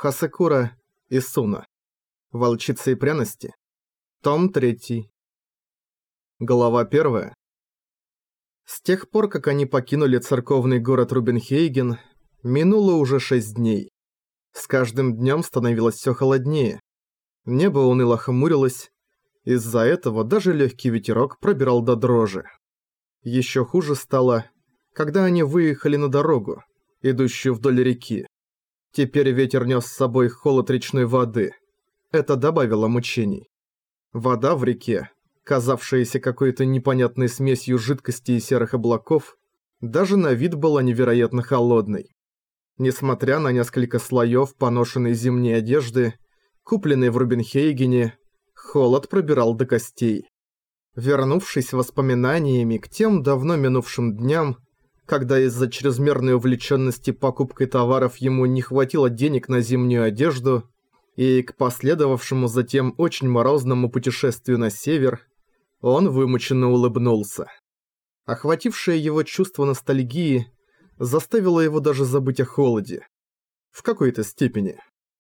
Хасекура Исуна. Волчица и пряности. Том 3. Глава 1. С тех пор, как они покинули церковный город Рубинхейген, минуло уже 6 дней. С каждым днем становилось все холоднее. Небо уныло хмурилось, из-за этого даже легкий ветерок пробирал до дрожи. Еще хуже стало, когда они выехали на дорогу, идущую вдоль реки. Теперь ветер нес с собой холод речной воды. Это добавило мучений. Вода в реке, казавшаяся какой-то непонятной смесью жидкости и серых облаков, даже на вид была невероятно холодной. Несмотря на несколько слоев поношенной зимней одежды, купленной в Рубинхейгене, холод пробирал до костей. Вернувшись воспоминаниями к тем давно минувшим дням, когда из-за чрезмерной увлеченности покупкой товаров ему не хватило денег на зимнюю одежду, и к последовавшему затем очень морозному путешествию на север, он вымученно улыбнулся. Охватившее его чувство ностальгии заставило его даже забыть о холоде. В какой-то степени.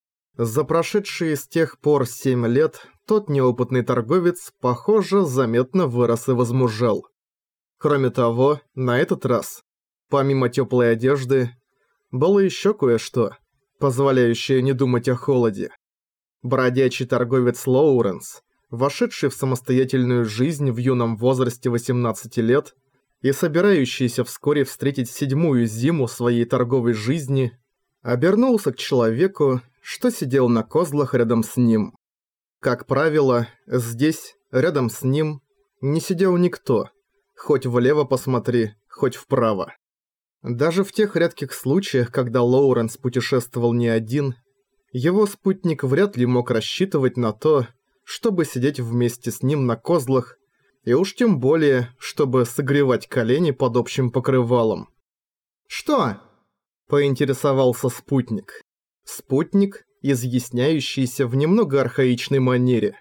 За прошедшие с тех пор 7 лет тот неопытный торговец, похоже, заметно вырос и возмужал. Кроме того, на этот раз, помимо теплой одежды, было еще кое-что, позволяющее не думать о холоде. Бродячий торговец Лоуренс, вошедший в самостоятельную жизнь в юном возрасте 18 лет и собирающийся вскоре встретить 7-ю зиму своей торговой жизни, обернулся к человеку, что сидел на козлах рядом с ним. Как правило, здесь, рядом с ним, не сидел никто, хоть влево посмотри, хоть вправо. Даже в тех редких случаях, когда Лоуренс путешествовал не один, его спутник вряд ли мог рассчитывать на то, чтобы сидеть вместе с ним на козлах, и уж тем более, чтобы согревать колени под общим покрывалом. «Что?» – поинтересовался спутник. Спутник, изъясняющийся в немного архаичной манере.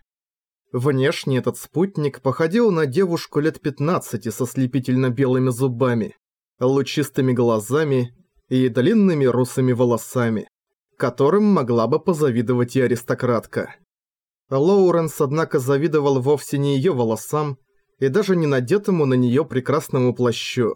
Внешне этот спутник походил на девушку лет 15 со слепительно-белыми зубами, лучистыми глазами и длинными русыми волосами, которым могла бы позавидовать и аристократка. Лоуренс, однако, завидовал вовсе не ее волосам и даже не надетому на нее прекрасному плащу.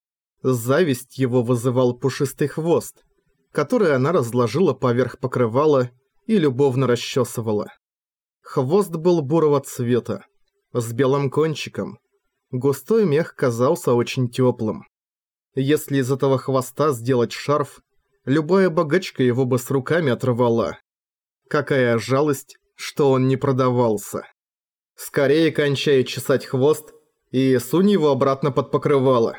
Зависть его вызывал пушистый хвост, который она разложила поверх покрывала и любовно расчесывала. Хвост был бурого цвета, с белым кончиком. Густой мех казался очень теплым. Если из этого хвоста сделать шарф, любая богачка его бы с руками оторвала. Какая жалость, что он не продавался. Скорее кончай чесать хвост и сунь его обратно под покрывало.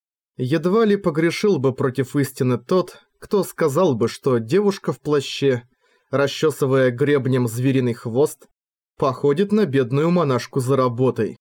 Едва ли погрешил бы против истины тот, кто сказал бы, что девушка в плаще, расчесывая гребнем звериный хвост, походит на бедную монашку за работой.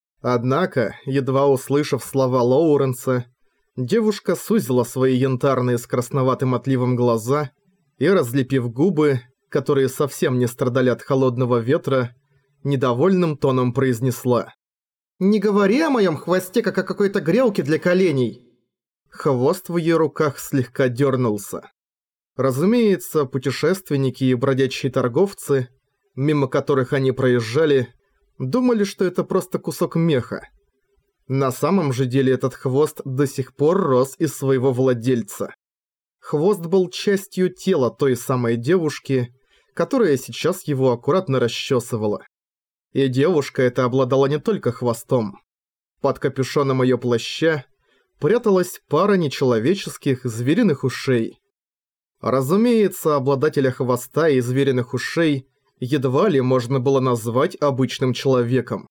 Однако, едва услышав слова Лоуренса, девушка сузила свои янтарные с красноватым отливом глаза и, разлепив губы, которые совсем не страдали от холодного ветра, недовольным тоном произнесла: «Не говори о моем хвосте, как о какой-то грелке для коленей!» Хвост в ее руках слегка дернулся. Разумеется, путешественники и бродячие торговцы, мимо которых они проезжали, думали, что это просто кусок меха. На самом же деле этот хвост до сих пор рос из своего владельца. Хвост был частью тела той самой девушки, которая сейчас его аккуратно расчесывала. И девушка эта обладала не только хвостом. Под капюшоном ее плаща пряталась пара нечеловеческих звериных ушей. Разумеется, обладателя хвоста и звериных ушей едва ли можно было назвать обычным человеком.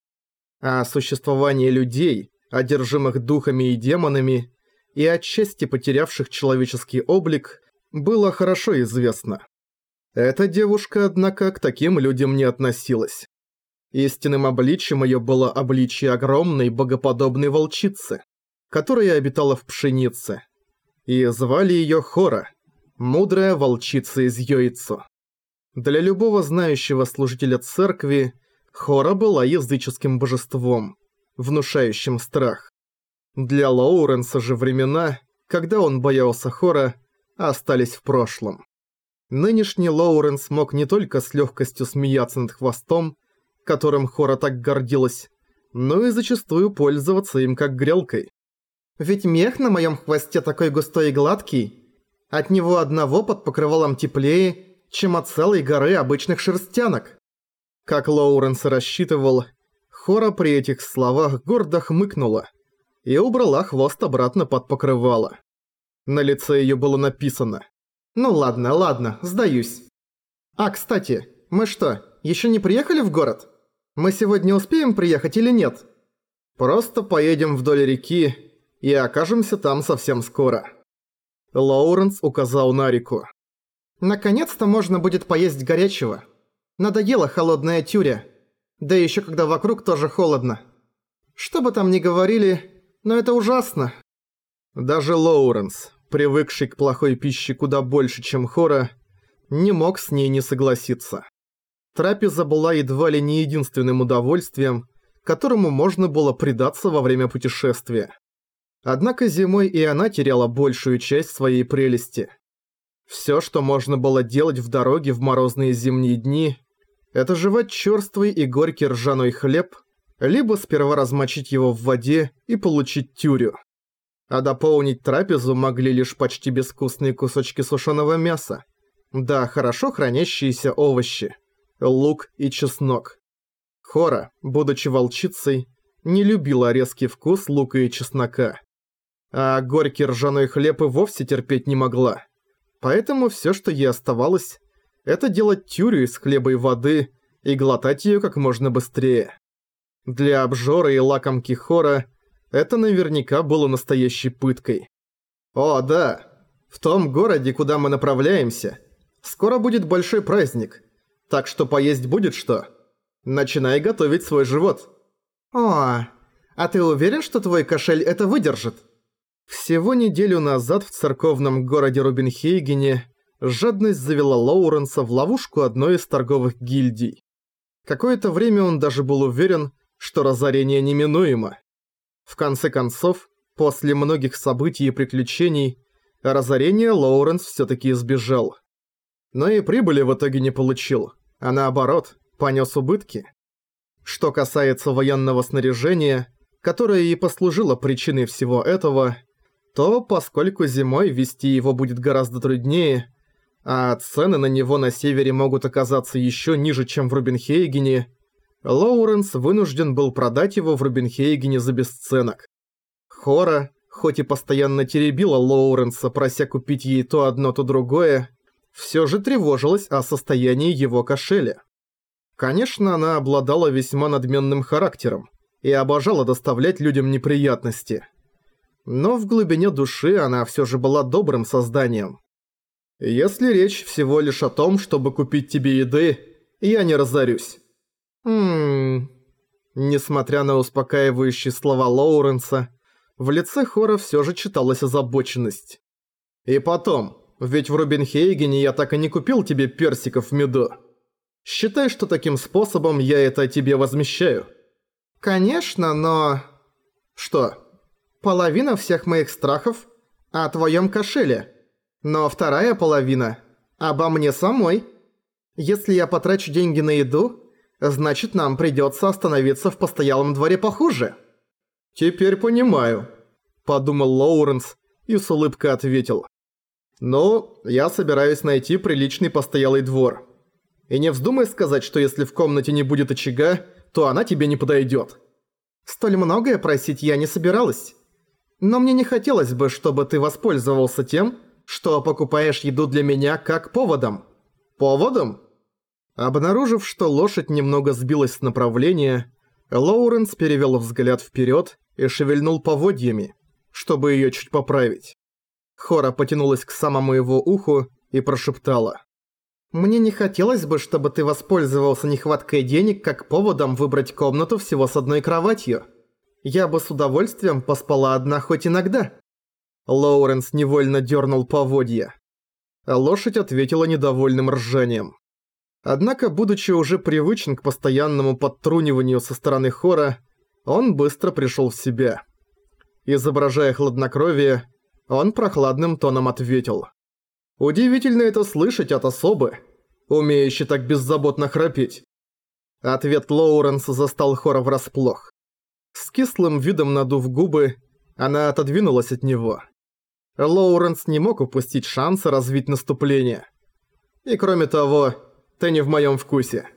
О существовании людей, одержимых духами и демонами, и отчасти потерявших человеческий облик, было хорошо известно. Эта девушка, однако, к таким людям не относилась. Истинным обличием ее было обличие огромной богоподобной волчицы, которая обитала в пшенице, и звали ее Хора, мудрая волчица из Йоицу. Для любого знающего служителя церкви Хора была языческим божеством, внушающим страх. Для Лоуренса же времена, когда он боялся Хора, остались в прошлом. Нынешний Лоуренс мог не только с легкостью смеяться над хвостом, которым Хора так гордилась, но и зачастую пользоваться им как грелкой. Ведь мех на моем хвосте такой густой и гладкий, от него одного под покрывалом теплее, чем от целой горы обычных шерстянок. Как Лоуренс и рассчитывал, Хора при этих словах гордо хмыкнула и убрала хвост обратно под покрывало. На лице её было написано: «Ну ладно, ладно, сдаюсь. А, кстати, мы что, ещё не приехали в город? Мы сегодня успеем приехать или нет? Просто поедем вдоль реки и окажемся там совсем скоро». Лоуренс указал на реку. «Наконец-то можно будет поесть горячего. Надоела холодная тюря. Да ещё когда вокруг тоже холодно. Что бы там ни говорили, но это ужасно». Даже Лоуренс, привыкший к плохой пище куда больше, чем Хора, не мог с ней не согласиться. Трапеза была едва ли не единственным удовольствием, которому можно было предаться во время путешествия. Однако зимой и она теряла большую часть своей прелести. Всё, что можно было делать в дороге в морозные зимние дни, это жевать чёрствый и горький ржаной хлеб, либо сперва размочить его в воде и получить тюрю. А дополнить трапезу могли лишь почти безвкусные кусочки сушеного мяса, да хорошо хранящиеся овощи, лук и чеснок. Хора, будучи волчицей, не любила резкий вкус лука и чеснока. А горький ржаной хлеб и вовсе терпеть не могла. Поэтому всё, что ей оставалось, это делать тюрю из хлеба и воды и глотать её как можно быстрее. Для обжора и лакомки Хора это наверняка было настоящей пыткой. О, да, в том городе, куда мы направляемся, скоро будет большой праздник, так что поесть будет что. Начинай готовить свой живот. О, а ты уверен, что твой кошель это выдержит? Всего неделю назад в церковном городе Рубинхейгене жадность завела Лоуренса в ловушку одной из торговых гильдий. Какое-то время он даже был уверен, что разорение неминуемо. В конце концов, после многих событий и приключений, разорения Лоуренс всё-таки избежал. Но и прибыли в итоге не получил, а наоборот, понёс убытки. Что касается военного снаряжения, которое и послужило причиной всего этого, то поскольку зимой везти его будет гораздо труднее, а цены на него на севере могут оказаться ещё ниже, чем в Рубинхейгене, Лоуренс вынужден был продать его в Рубинхейгене за бесценок. Хора, хоть и постоянно теребила Лоуренса, прося купить ей то одно, то другое, всё же тревожилась о состоянии его кошеля. Конечно, она обладала весьма надменным характером и обожала доставлять людям неприятности. Но в глубине души она всё же была добрым созданием. Если речь всего лишь о том, чтобы купить тебе еды, я не разорюсь. Несмотря на успокаивающие слова Лоуренса, в лице Хора всё же читалась озабоченность. И потом, ведь в Рубинхейгене я так и не купил тебе персиков в меду. Считай, что таким способом я это тебе возмещаю. Конечно, но... Что? Половина всех моих страхов о твоём кошеле, но вторая половина обо мне самой. Если я потрачу деньги на еду, значит, нам придётся остановиться в постоялом дворе похуже. Теперь понимаю, подумал Лоуренс и с улыбкой ответил. Ну, я собираюсь найти приличный постоялый двор. И не вздумай сказать, что если в комнате не будет очага, то она тебе не подойдёт. Столь многое просить я не собиралась. Но мне не хотелось бы, чтобы ты воспользовался тем, что покупаешь еду для меня как поводом. Поводом? Обнаружив, что лошадь немного сбилась с направления, Лоуренс перевёл взгляд вперёд и шевельнул поводьями, чтобы её чуть поправить. Хора потянулась к самому его уху и прошептала. «Мне не хотелось бы, чтобы ты воспользовался нехваткой денег как поводом выбрать комнату всего с одной кроватью. Я бы с удовольствием поспала одна хоть иногда». Лоуренс невольно дёрнул поводья. Лошадь ответила недовольным ржанием. Однако, будучи уже привычен к постоянному подтруниванию со стороны Хора, он быстро пришёл в себя. Изображая хладнокровие, он прохладным тоном ответил. Удивительно это слышать от особы, умеющей так беззаботно храпеть. Ответ Лоуренса застал Хора врасплох. С кислым видом надув губы, она отодвинулась от него. Лоуренс не мог упустить шанса развить наступление. И кроме того, ты не в моем вкусе.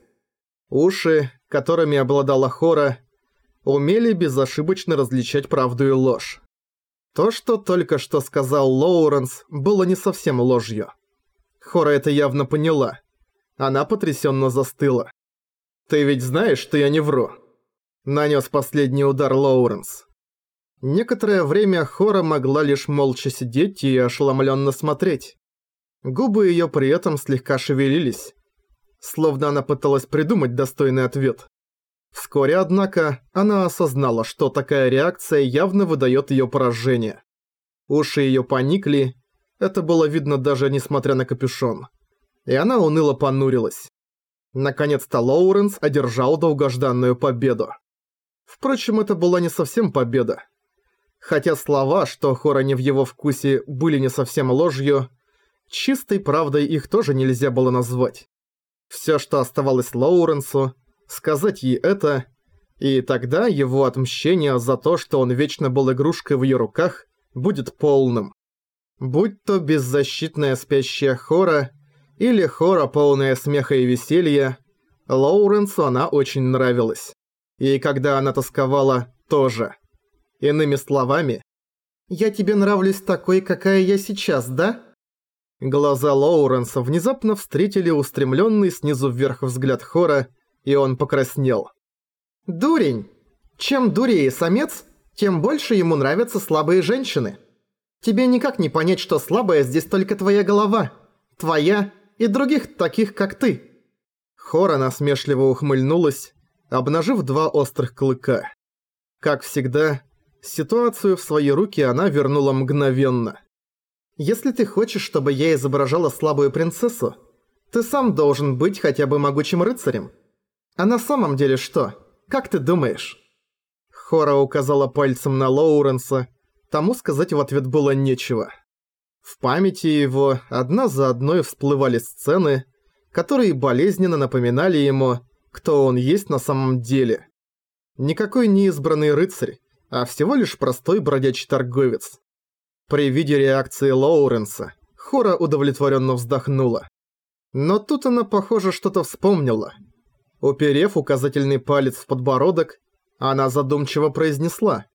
Уши, которыми обладала Хора, умели безошибочно различать правду и ложь. То, что только что сказал Лоуренс, было не совсем ложью. Хора это явно поняла. Она потрясенно застыла. «Ты ведь знаешь, что я не вру?» Нанес последний удар Лоуренс. Некоторое время Хора могла лишь молча сидеть и ошеломленно смотреть. Губы ее при этом слегка шевелились, словно она пыталась придумать достойный ответ. Вскоре, однако, она осознала, что такая реакция явно выдает ее поражение. Уши ее поникли, это было видно даже несмотря на капюшон. И она уныло понурилась. Наконец-то Лоуренс одержал долгожданную победу. Впрочем, это была не совсем победа. Хотя слова, что Хора не в его вкусе, были не совсем ложью, чистой правдой их тоже нельзя было назвать. Все, что оставалось Лоуренсу, сказать ей это, и тогда его отмщение за то, что он вечно был игрушкой в ее руках, будет полным. Будь то беззащитная спящая Хора, или Хора, полная смеха и веселья, Лоуренсу она очень нравилась. И когда она тосковала, тоже. Иными словами, «Я тебе нравлюсь такой, какая я сейчас, да?» Глаза Лоуренса внезапно встретили устремленный снизу вверх взгляд Хора, и он покраснел. «Дурень! Чем дурее самец, тем больше ему нравятся слабые женщины. Тебе никак не понять, что слабая здесь только твоя голова. Твоя и других таких, как ты». Хора насмешливо ухмыльнулась, обнажив два острых клыка. Как всегда, ситуацию в свои руки она вернула мгновенно. «Если ты хочешь, чтобы я изображала слабую принцессу, ты сам должен быть хотя бы могучим рыцарем. А на самом деле что? Как ты думаешь?» Хора указала пальцем на Лоуренса, тому сказать в ответ было нечего. В памяти его одна за одной всплывали сцены, которые болезненно напоминали ему, кто он есть на самом деле. Никакой не избранный рыцарь, а всего лишь простой бродячий торговец. При виде реакции Лоуренса, Хора удовлетворенно вздохнула. Но тут она, похоже, что-то вспомнила. Уперев указательный палец в подбородок, она задумчиво произнесла.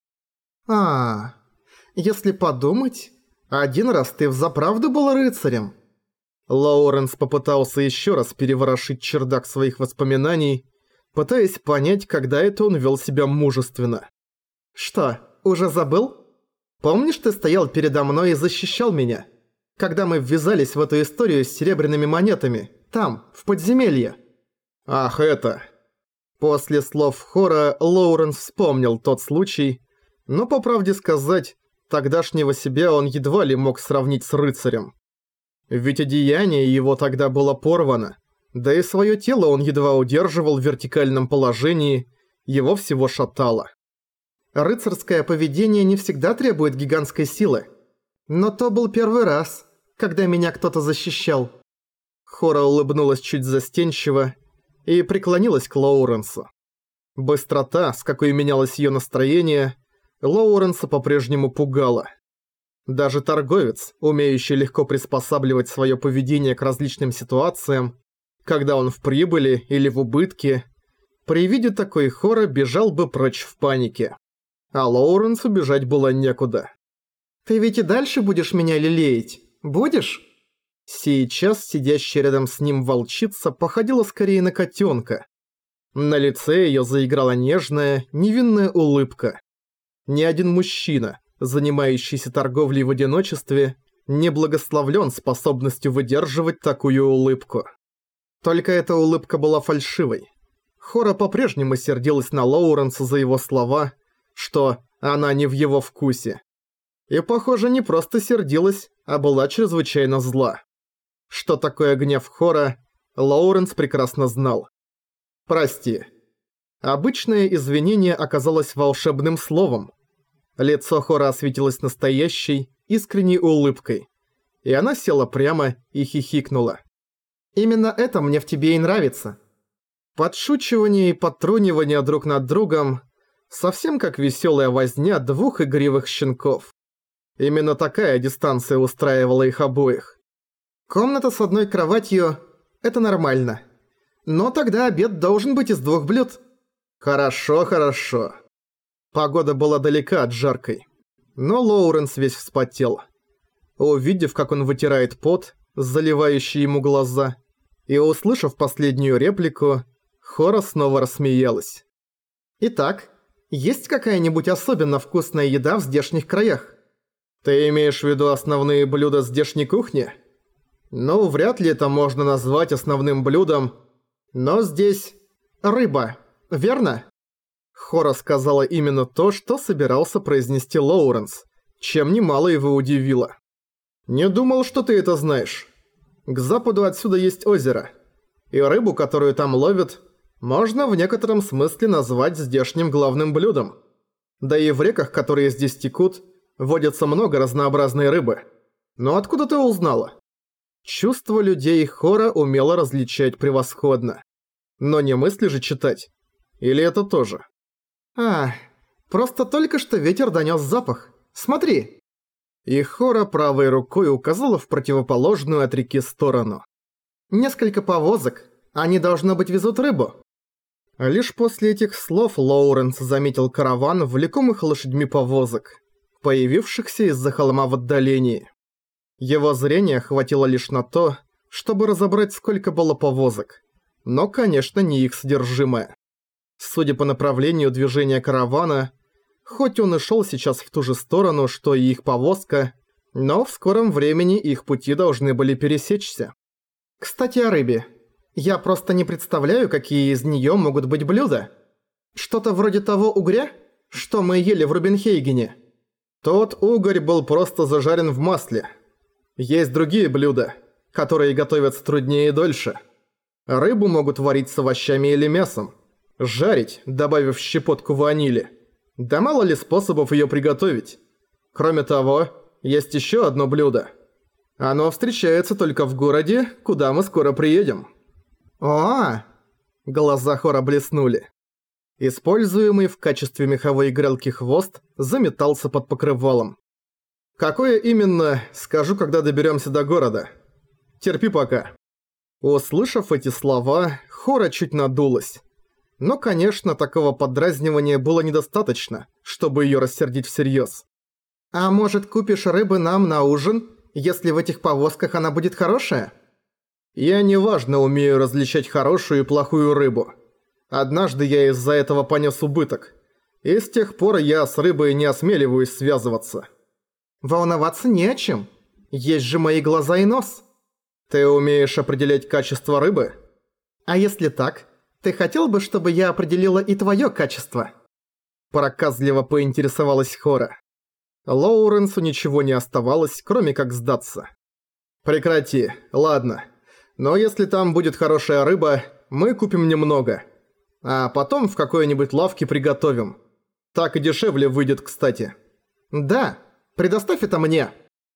Если подумать, один раз ты взаправду был рыцарем». Лоуренс попытался еще раз переворошить чердак своих воспоминаний, пытаясь понять, когда это он вел себя мужественно. «Что, уже забыл? Помнишь, ты стоял передо мной и защищал меня, когда мы ввязались в эту историю с серебряными монетами, там, в подземелье?» «Ах, это...» После слов Хора Лоуренс вспомнил тот случай, но, по правде сказать, тогдашнего себя он едва ли мог сравнить с рыцарем. Ведь одеяние его тогда было порвано, да и свое тело он едва удерживал в вертикальном положении, его всего шатало. «Рыцарское поведение не всегда требует гигантской силы. Но то был первый раз, когда меня кто-то защищал». Хора улыбнулась чуть застенчиво и преклонилась к Лоуренсу. Быстрота, с какой менялось ее настроение, Лоуренса по-прежнему пугала. Даже торговец, умеющий легко приспосабливать свое поведение к различным ситуациям, когда он в прибыли или в убытке, при виде такой Хора бежал бы прочь в панике. А Лоуренсу бежать было некуда. «Ты ведь и дальше будешь меня лелеять? Будешь?» Сейчас сидящая рядом с ним волчица походила скорее на котенка. На лице ее заиграла нежная, невинная улыбка. Ни один мужчина, занимающийся торговлей в одиночестве, не благословлен способностью выдерживать такую улыбку. Только эта улыбка была фальшивой. Хора по-прежнему сердилась на Лоуренса за его слова, что она не в его вкусе. И, похоже, не просто сердилась, а была чрезвычайно зла. Что такое гнев Хора, Лоуренс прекрасно знал. «Прости». Обычное извинение оказалось волшебным словом. Лицо Хора осветилось настоящей, искренней улыбкой. и она села прямо и хихикнула. «Именно это мне в тебе и нравится». Подшучивание и подтрунивание друг над другом совсем как веселая возня двух игривых щенков. Именно такая дистанция устраивала их обоих. Комната с одной кроватью – это нормально. Но тогда обед должен быть из 2 блюд. Хорошо, хорошо. Погода была далека от жаркой. Но Лоуренс весь вспотел. Увидев, как он вытирает пот, заливающий ему глаза, и услышав последнюю реплику, Хора снова рассмеялась. «Итак, есть какая-нибудь особенно вкусная еда в здешних краях?» «Ты имеешь в виду основные блюда здешней кухни?» «Ну, вряд ли это можно назвать основным блюдом, но здесь рыба, верно?» Хора сказала именно то, что собирался произнести Лоуренс, чем немало его удивило. «Не думал, что ты это знаешь. К западу отсюда есть озеро, и рыбу, которую там ловят, можно в некотором смысле назвать здешним главным блюдом. Да и в реках, которые здесь текут, водится много разнообразной рыбы. Но откуда ты узнала?» Чувства людей Хора умела различать превосходно. Но не мысли же читать. Или это тоже? Просто только что ветер донёс запах. Смотри!» И Хора правой рукой указала в противоположную от реки сторону. «Несколько повозок. Они, должно быть, везут рыбу». Лишь после этих слов Лоуренс заметил караван влекомых лошадьми повозок, появившихся из-за холма в отдалении. Его зрение хватило лишь на то, чтобы разобрать, сколько было повозок, но, конечно, не их содержимое. Судя по направлению движения каравана, хоть он и шел сейчас в ту же сторону, что и их повозка, но в скором времени их пути должны были пересечься. «Кстати, о рыбе. Я просто не представляю, какие из неё могут быть блюда. Что-то вроде того угря, что мы ели в Рубинхейгене». Тот угорь был просто зажарен в масле. Есть другие блюда, которые готовятся труднее и дольше. Рыбу могут варить с овощами или мясом, жарить, добавив щепотку ванили. Да мало ли способов её приготовить. Кроме того, есть ещё одно блюдо. Оно встречается только в городе, куда мы скоро приедем. О! Глаза Хора блеснули. Используемый в качестве меховой грелки хвост заметался под покрывалом. «Какое именно, скажу, когда доберёмся до города. Терпи пока». Услышав эти слова, Хора чуть надулась. Но, конечно, такого подразнивания было недостаточно, чтобы её рассердить всерьёз. «А может, купишь рыбы нам на ужин, если в этих повозках она будет хорошая?» «Я неважно умею различать хорошую и плохую рыбу. Однажды я из-за этого понёс убыток, и с тех пор я с рыбой не осмеливаюсь связываться». «Волноваться не о чем. Есть же мои глаза и нос». «Ты умеешь определять качество рыбы?» «А если так, ты хотел бы, чтобы я определила и твоё качество?» Проказливо поинтересовалась Хора. Лоуренсу ничего не оставалось, кроме как сдаться. «Прекрати, ладно. Но если там будет хорошая рыба, мы купим немного. А потом в какой-нибудь лавке приготовим. Так и дешевле выйдет, кстати». «Да, предоставь это мне».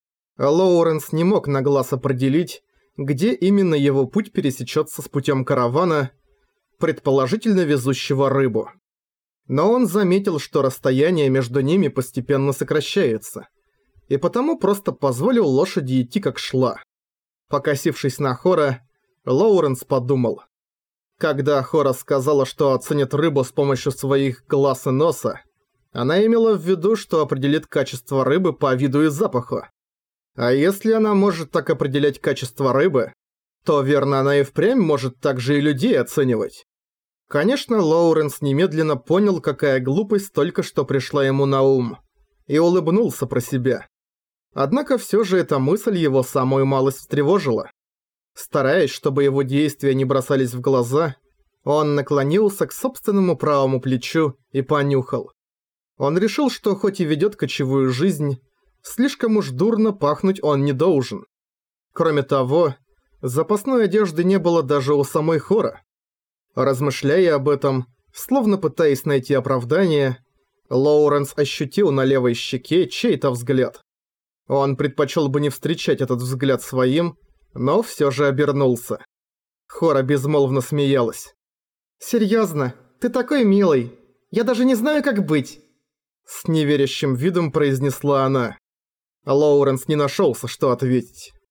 Лоуренс не мог на глаз определить, где именно его путь пересечется с путем каравана, предположительно везущего рыбу. Но он заметил, что расстояние между ними постепенно сокращается, и потому просто позволил лошади идти как шла. Покосившись на Хора, Лоуренс подумал. Когда Хора сказала, что оценит рыбу с помощью своих глаз и носа, она имела в виду, что определит качество рыбы по виду и запаху. А если она может так определять качество рыбы, то верно, она и впрямь может также и людей оценивать. Конечно, Лоуренс немедленно понял, какая глупость только что пришла ему на ум, и улыбнулся про себя. Однако всё же эта мысль его самую малость встревожила. Стараясь, чтобы его действия не бросались в глаза, он наклонился к собственному правому плечу и понюхал. Он решил, что хоть и ведёт кочевую жизнь, слишком уж дурно пахнуть он не должен. Кроме того, запасной одежды не было даже у самой Хора. Размышляя об этом, словно пытаясь найти оправдание, Лоуренс ощутил на левой щеке чей-то взгляд. Он предпочел бы не встречать этот взгляд своим, но все же обернулся. Хора безмолвно смеялась. «Серьёзно, ты такой милый. Я даже не знаю, как быть!» С неверящим видом произнесла она. Лоуренс не нашелся, что ответить.